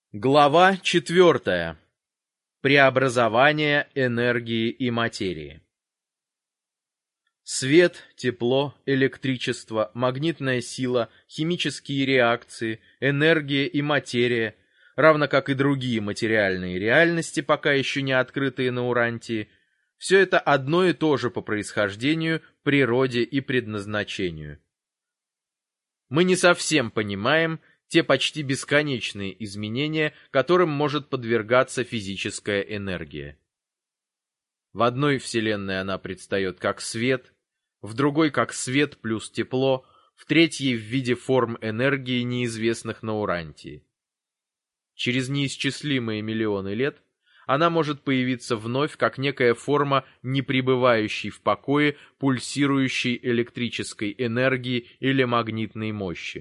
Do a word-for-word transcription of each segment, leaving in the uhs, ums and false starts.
Глава четвертая. Преобразование энергии и материи. Свет, тепло, электричество, магнитная сила, химические реакции, энергия и материя, равно как и другие материальные реальности, пока еще не открытые на Урантии, все это одно и то же по происхождению, природе и предназначению. Мы не совсем понимаем те почти бесконечные изменения, которым может подвергаться физическая энергия. В одной вселенной она предстает как свет, в другой как свет плюс тепло, в третьей в виде форм энергии, неизвестных на Урантии. Через неисчислимые миллионы лет она может появиться вновь как некая форма непребывающей в покое пульсирующей электрической энергии или магнитной мощи.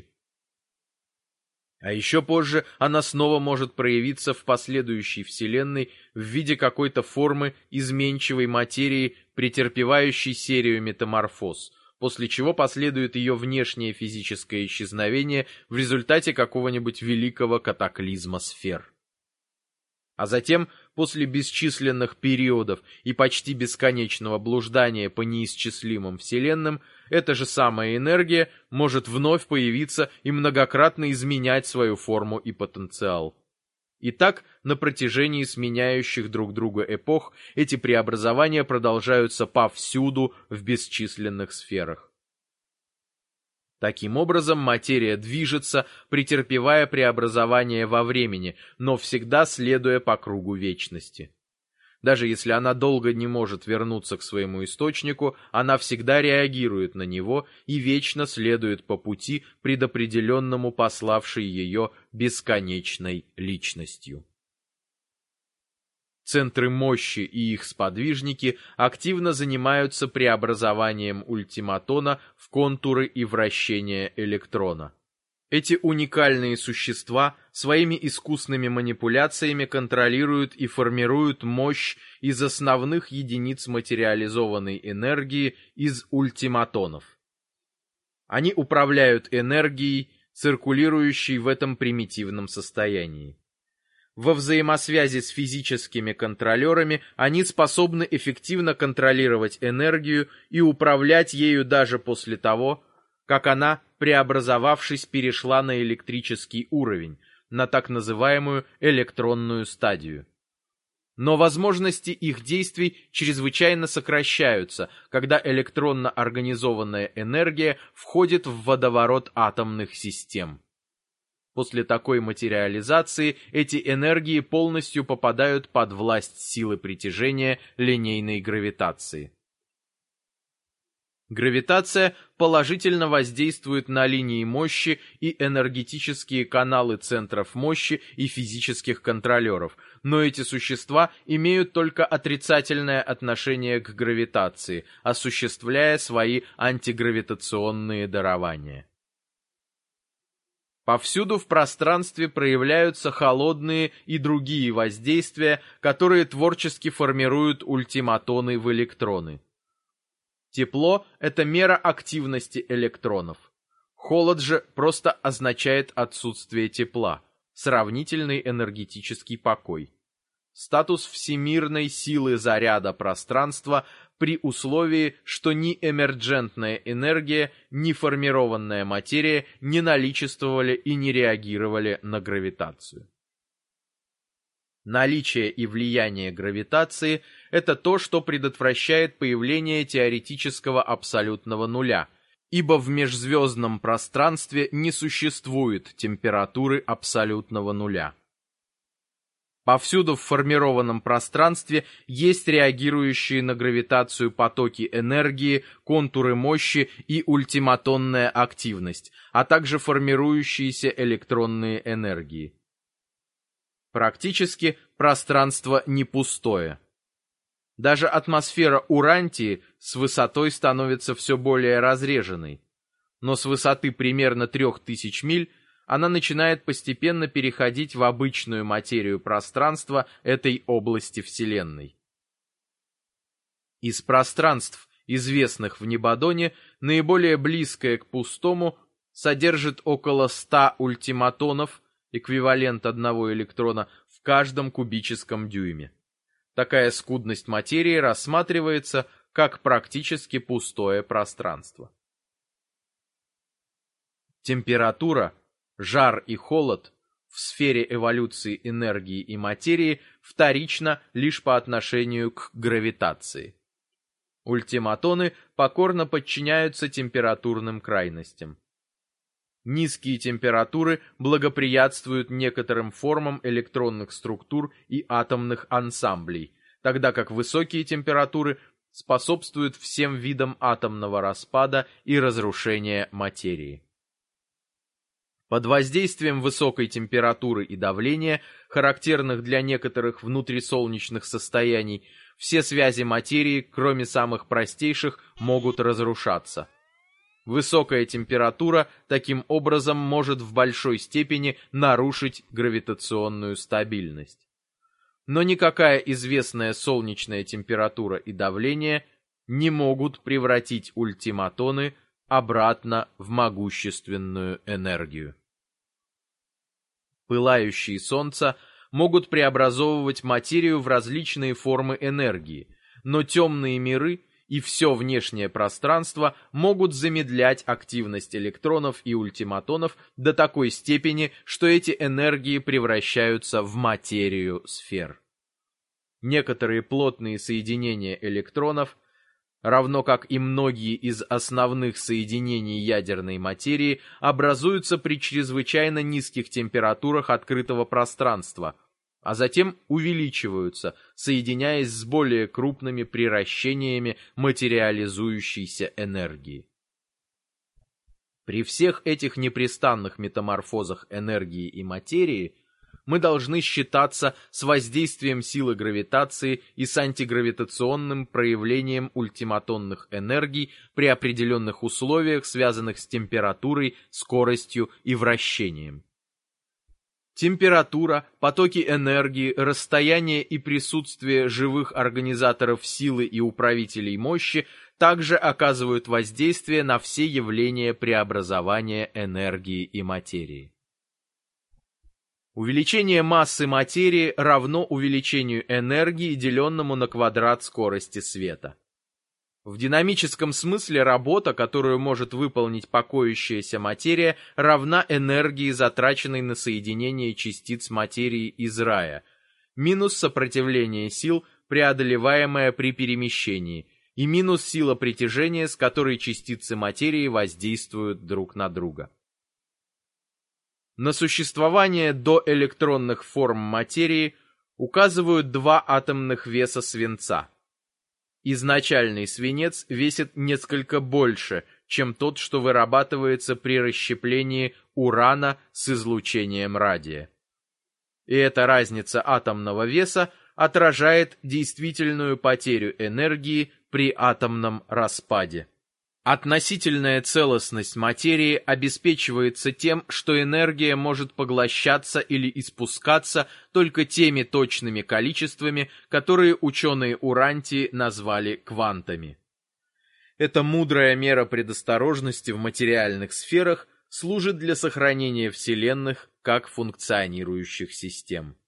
А еще позже она снова может проявиться в последующей вселенной в виде какой-то формы изменчивой материи, претерпевающей серию метаморфоз, после чего последует ее внешнее физическое исчезновение в результате какого-нибудь великого катаклизма сфер. А затем, после бесчисленных периодов и почти бесконечного блуждания по неисчислимым вселенным, эта же самая энергия может вновь появиться и многократно изменять свою форму и потенциал. И так, на протяжении сменяющих друг друга эпох, эти преобразования продолжаются повсюду в бесчисленных сферах. Таким образом, материя движется, претерпевая преобразование во времени, но всегда следуя по кругу вечности. Даже если она долго не может вернуться к своему источнику, она всегда реагирует на него и вечно следует по пути, предопределенному пославшей ее бесконечной личностью. Центры мощи и их сподвижники активно занимаются преобразованием ультиматона в контуры и вращения электрона. Эти уникальные существа своими искусными манипуляциями контролируют и формируют мощь из основных единиц материализованной энергии из ультиматонов. Они управляют энергией, циркулирующей в этом примитивном состоянии. Во взаимосвязи с физическими контролерами они способны эффективно контролировать энергию и управлять ею даже после того, как она, преобразовавшись, перешла на электрический уровень, на так называемую электронную стадию. Но возможности их действий чрезвычайно сокращаются, когда электронно организованная энергия входит в водоворот атомных систем. После такой материализации эти энергии полностью попадают под власть силы притяжения линейной гравитации. Гравитация положительно воздействует на линии мощи и энергетические каналы центров мощи и физических контролеров, но эти существа имеют только отрицательное отношение к гравитации, осуществляя свои антигравитационные дарования. Повсюду в пространстве проявляются холодные и другие воздействия, которые творчески формируют ультиматоны в электроны. Тепло – это мера активности электронов. Холод же просто означает отсутствие тепла, сравнительный энергетический покой. Статус всемирной силы заряда пространства при условии, что ни эмерджентная энергия, ни формированная материя не наличествовали и не реагировали на гравитацию. Наличие и влияние гравитации – это то, что предотвращает появление теоретического абсолютного нуля, ибо в межзвездном пространстве не существует температуры абсолютного нуля. Повсюду в формированном пространстве есть реагирующие на гравитацию потоки энергии, контуры мощи и ультиматонная активность, а также формирующиеся электронные энергии. Практически пространство не пустое. Даже атмосфера Урантии с высотой становится все более разреженной, но с высоты примерно трех тысяч миль она начинает постепенно переходить в обычную материю пространства этой области Вселенной. Из пространств, известных в Небадоне, наиболее близкое к пустому содержит около ста ультиматонов, эквивалент одного электрона в каждом кубическом дюйме. Такая скудность материи рассматривается как практически пустое пространство. Температура, жар и холод в сфере эволюции энергии и материи вторично лишь по отношению к гравитации. Ультиматоны покорно подчиняются температурным крайностям. Низкие температуры благоприятствуют некоторым формам электронных структур и атомных ансамблей, тогда как высокие температуры способствуют всем видам атомного распада и разрушения материи. Под воздействием высокой температуры и давления, характерных для некоторых внутрисолнечных состояний, все связи материи, кроме самых простейших, могут разрушаться. Высокая температура таким образом может в большой степени нарушить гравитационную стабильность. Но никакая известная солнечная температура и давление не могут превратить ультиматоны обратно в могущественную энергию. Пылающие солнца могут преобразовывать материю в различные формы энергии, но темные миры и все внешнее пространство могут замедлять активность электронов и ультиматонов до такой степени, что эти энергии превращаются в материю сфер. Некоторые плотные соединения электронов, равно как и многие из основных соединений ядерной материи, образуются при чрезвычайно низких температурах открытого пространства, а затем увеличиваются, соединяясь с более крупными приращениями материализующейся энергии. При всех этих непрестанных метаморфозах энергии и материи мы должны считаться с воздействием силы гравитации и с антигравитационным проявлением ультиматонных энергий при определенных условиях, связанных с температурой, скоростью и вращением. Температура, потоки энергии, расстояние и присутствие живых организаторов силы и управителей мощи также оказывают воздействие на все явления преобразования энергии и материи. Увеличение массы материи равно увеличению энергии, деленному на квадрат скорости света. В динамическом смысле работа, которую может выполнить покоящаяся материя, равна энергии, затраченной на соединение частиц материи из рая, минус сопротивление сил, преодолеваемое при перемещении, и минус сила притяжения, с которой частицы материи воздействуют друг на друга. На существование доэлектронных форм материи указывают два атомных веса свинца. Изначальный свинец весит несколько больше, чем тот, что вырабатывается при расщеплении урана с излучением радия. И эта разница атомного веса отражает действительную потерю энергии при атомном распаде. Относительная целостность материи обеспечивается тем, что энергия может поглощаться или испускаться только теми точными количествами, которые ученые Уранти назвали квантами. Эта мудрая мера предосторожности в материальных сферах служит для сохранения вселенных как функционирующих систем.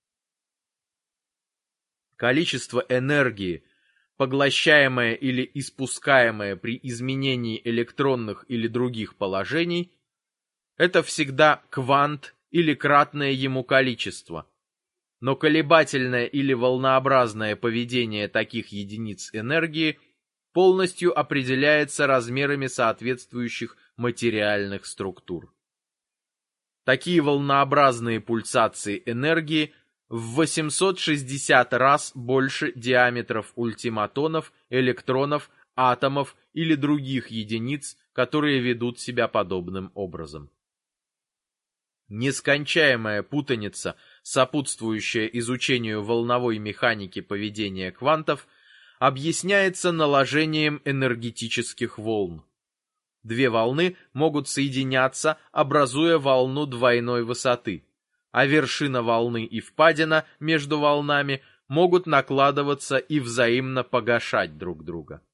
Количество энергии, поглощаемое или испускаемое при изменении электронных или других положений, это всегда квант или кратное ему количество. Но колебательное или волнообразное поведение таких единиц энергии полностью определяется размерами соответствующих материальных структур. Такие волнообразные пульсации энергии в восемьсот шестьдесят раз больше диаметров ультиматонов, электронов, атомов или других единиц, которые ведут себя подобным образом. Нескончаемая путаница, сопутствующая изучению волновой механики поведения квантов, объясняется наложением энергетических волн. Две волны могут соединяться, образуя волну двойной высоты, а вершина волны и впадина между волнами могут накладываться и взаимно погашать друг друга.